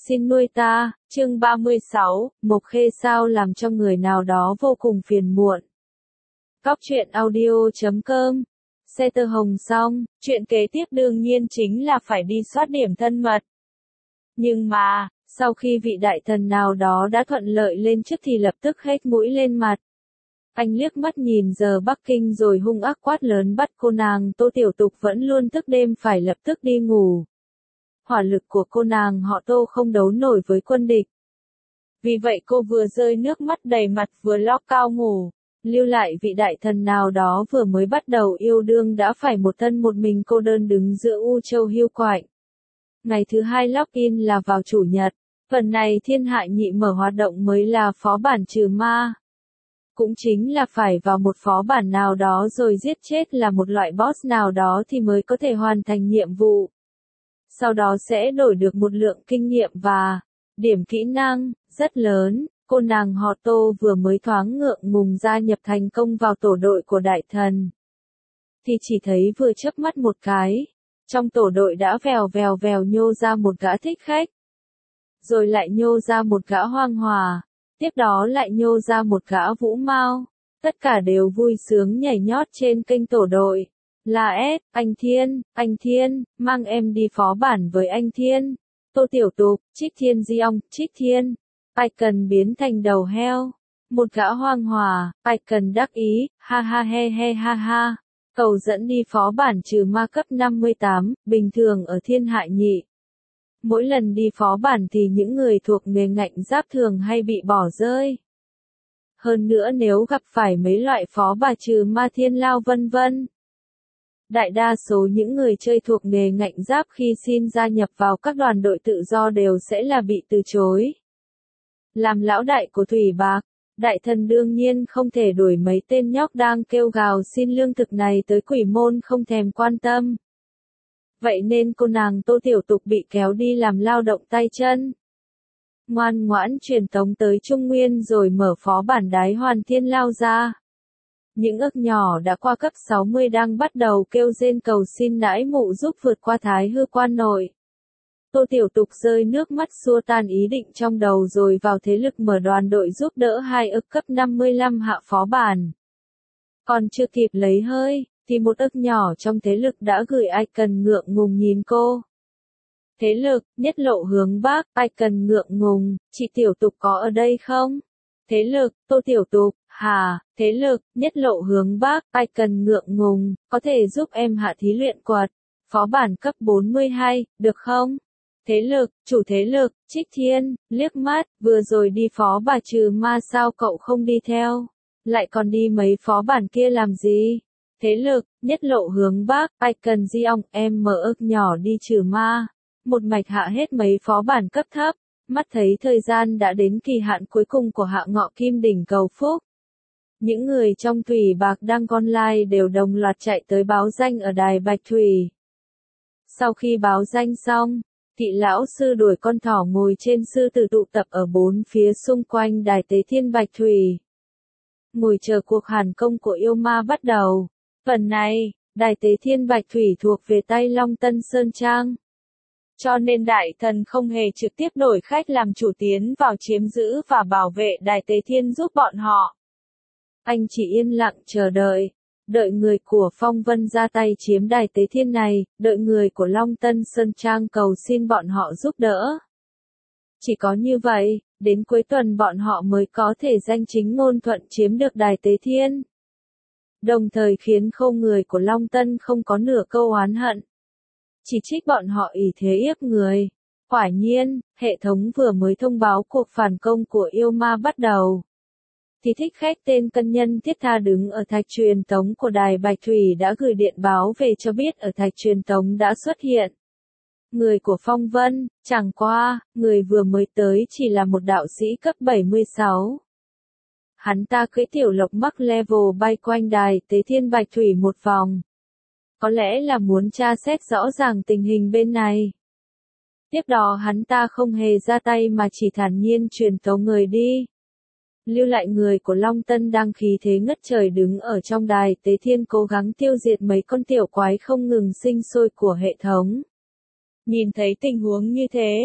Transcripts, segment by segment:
xin nuôi ta, chương 36, Mộc Khê sao làm cho người nào đó vô cùng phiền muộn. Cóc truyện audio.com. Xe tơ hồng xong, chuyện kế tiếp đương nhiên chính là phải đi soát điểm thân mật. Nhưng mà, sau khi vị đại thần nào đó đã thuận lợi lên chức thì lập tức hết mũi lên mặt. Anh liếc mắt nhìn giờ Bắc Kinh rồi hung ác quát lớn bắt cô nàng Tô Tiểu Tục vẫn luôn thức đêm phải lập tức đi ngủ. Hỏa lực của cô nàng họ Tô không đấu nổi với quân địch. Vì vậy cô vừa rơi nước mắt đầy mặt vừa lót cao ngủ, lưu lại vị đại thần nào đó vừa mới bắt đầu yêu đương đã phải một thân một mình cô đơn đứng giữa U Châu hiu quạnh. Ngày thứ hai login là vào chủ nhật, phần này Thiên Hạ Nhị mở hoạt động mới là phó bản trừ ma. Cũng chính là phải vào một phó bản nào đó rồi giết chết là một loại boss nào đó thì mới có thể hoàn thành nhiệm vụ. Sau đó sẽ đổi được một lượng kinh nghiệm và điểm kỹ năng rất lớn. Cô nàng họ Tô vừa mới thoáng ngượng ngùng gia nhập thành công vào tổ đội của đại thần. Thì chỉ thấy vừa chớp mắt một cái, trong tổ đội đã vèo nhô ra một gã thích khách. Rồi lại nhô ra một gã hoang hòa, tiếp đó lại nhô ra một gã vũ mao. Tất cả đều vui sướng nhảy nhót trên kênh tổ đội. Là anh Thiên, mang em đi phó bản với anh Thiên. Tô Tiểu Tục, Trích Thiên Di Ong, Trích Thiên. Ai cần biến thành đầu heo. Một gã hoang hòa, ai cần đắc ý, ha ha he ha ha. Cầu dẫn đi phó bản trừ ma cấp 58, bình thường ở Thiên Hạ Nhị. Mỗi lần đi phó bản thì những người thuộc nghề ngạnh giáp thường hay bị bỏ rơi. Hơn nữa nếu gặp phải mấy loại phó bà trừ ma thiên lao vân vân. Đại đa số những người chơi thuộc nghề ngạnh giáp khi xin gia nhập vào các đoàn đội tự do đều sẽ là bị từ chối. Làm lão đại của Thủy Bạc, đại thần đương nhiên không thể đuổi mấy tên nhóc đang kêu gào xin lương thực này tới quỷ môn không thèm quan tâm. Vậy nên cô nàng Tô Tiểu Tục bị kéo đi làm lao động tay chân. Ngoan ngoãn truyền tống tới Trung Nguyên rồi mở phó bản Đái Hoàn Thiên lao ra. Những ức nhỏ đã qua cấp 60 đang bắt đầu kêu rên cầu xin nãi mụ giúp vượt qua Thái Hư Quan nội. Tô Tiểu Tục rơi nước mắt xua tan ý định trong đầu rồi vào thế lực mở đoàn đội giúp đỡ hai ức cấp 55 hạ phó bản. Còn chưa kịp lấy hơi, thì một ức nhỏ trong thế lực đã gửi icon ngượng ngùng nhìn cô. Thế lực, nhất lộ hướng Bắc, icon ngượng ngùng, chị Tiểu Tục có ở đây không? Thế lực, Tô Tiểu Tục, hà, thế lực, nhất lộ hướng Bắc, icon ngượng ngùng, có thể giúp em hạ thí luyện quật, phó bản cấp 42, được không? Thế lực, chủ thế lực, Trích Thiên, liếc mắt, vừa rồi đi phó bà trừ ma sao cậu không đi theo? Lại còn đi mấy phó bản kia làm gì? Thế lực, nhất lộ hướng Bắc, icon di ong, em mở ức nhỏ đi trừ ma. Một mạch hạ hết mấy phó bản cấp thấp, mắt thấy thời gian đã đến kỳ hạn cuối cùng của hạ ngọ kim đỉnh cầu phúc. Những người trong Thủy Bạc đăng online đều đồng loạt chạy tới báo danh ở đài Bạch Thủy. Sau khi báo danh xong, thị lão sư đuổi con thỏ ngồi trên sư tử tụ tập ở bốn phía xung quanh đài Tế Thiên Bạch Thủy. Ngồi chờ cuộc hàn công của yêu ma bắt đầu. Phần này, đài Tế Thiên Bạch Thủy thuộc về tay Long Tân Sơn Trang. Cho nên đại thần không hề trực tiếp đổi khách làm chủ tiến vào chiếm giữ và bảo vệ đài Tế Thiên giúp bọn họ. Anh chỉ yên lặng chờ đợi. Đợi người của Phong Vân ra tay chiếm đài Tế Thiên này, đợi người của Long Tân Sơn Trang cầu xin bọn họ giúp đỡ. Chỉ có như vậy, đến cuối tuần bọn họ mới có thể danh chính ngôn thuận chiếm được đài Tế Thiên. Đồng thời khiến khâu người của Long Tân không có nửa câu oán hận. Chỉ trích bọn họ ỷ thế yếp người. Quả nhiên, hệ thống vừa mới thông báo cuộc phản công của yêu ma bắt đầu. Thì thích khách tên Cân Nhân Thiết Tha đứng ở thạch truyền tống của đài Bạch Thủy đã gửi điện báo về cho biết ở thạch truyền tống đã xuất hiện. Người của Phong Vân, chẳng qua, người vừa mới tới chỉ là một đạo sĩ cấp 76. Hắn ta cưỡi tiểu lộc mắc level bay quanh đài Tế Thiên Bạch Thủy một vòng. Có lẽ là muốn tra xét rõ ràng tình hình bên này. Tiếp đó hắn ta không hề ra tay mà chỉ thản nhiên truyền tống người đi. Lưu lại người của Long Tân đang khí thế ngất trời đứng ở trong đài Tế Thiên cố gắng tiêu diệt mấy con tiểu quái không ngừng sinh sôi của hệ thống. Nhìn thấy tình huống như thế,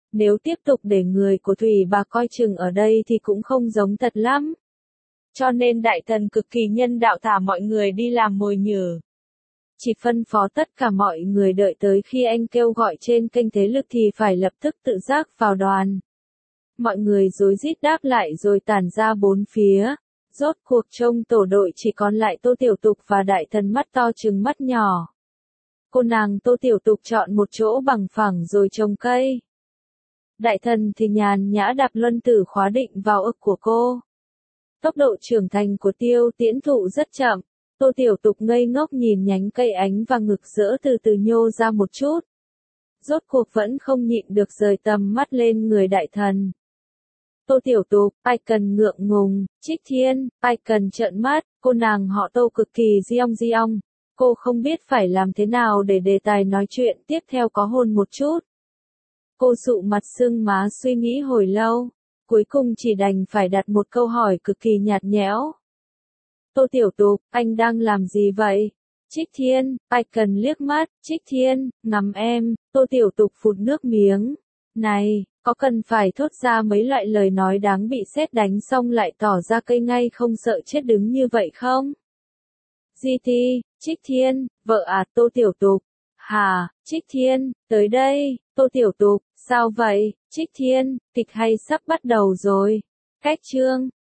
Nếu tiếp tục để người của Thủy bà coi chừng ở đây thì cũng không giống thật lắm. Cho nên đại thần cực kỳ nhân đạo thả mọi người đi làm mồi nhử. Chỉ phân phó tất cả mọi người đợi tới khi anh kêu gọi trên kênh thế lực thì phải lập tức tự giác vào đoàn. Mọi người rối rít đáp lại rồi tản ra bốn phía. Rốt cuộc trong tổ đội chỉ còn lại Tô Tiểu Tục và đại thần mắt to trừng mắt nhỏ. Cô nàng Tô Tiểu Tục chọn một chỗ bằng phẳng rồi trồng cây. Đại thần thì nhàn nhã đạp luân tử khóa định vào ức của cô. Tốc độ trưởng thành của Tiêu Tiễn Thụ rất chậm. Tô Tiểu Tục ngây ngốc nhìn nhánh cây ánh và ngực rỡ từ từ nhô ra một chút. Rốt cuộc vẫn không nhịn được rời tầm mắt lên người đại thần. Tô Tiểu Tục, ai cần ngượng ngùng, Trích Thiên, ai cần trợn mắt, cô nàng họ Tô cực kỳ diong. Cô không biết phải làm thế nào để đề tài nói chuyện tiếp theo có hồn một chút. Cô sụ mặt sưng má suy nghĩ hồi lâu, cuối cùng chỉ đành phải đặt một câu hỏi cực kỳ nhạt nhẽo. Tô Tiểu Tục, anh đang làm gì vậy? Trích Thiên, ai cần liếc mắt, Trích Thiên, ngắm em, Tô Tiểu Tục phụt nước miếng. Này, có cần phải thốt ra mấy loại lời nói đáng bị sét đánh xong lại tỏ ra cây ngay không sợ chết đứng như vậy không? GT, Trích Thiên, vợ à, Tô Tiểu Tục. Hà, Trích Thiên, tới đây, Tô Tiểu Tục, sao vậy, Trích Thiên, kịch hay sắp bắt đầu rồi. Cách chương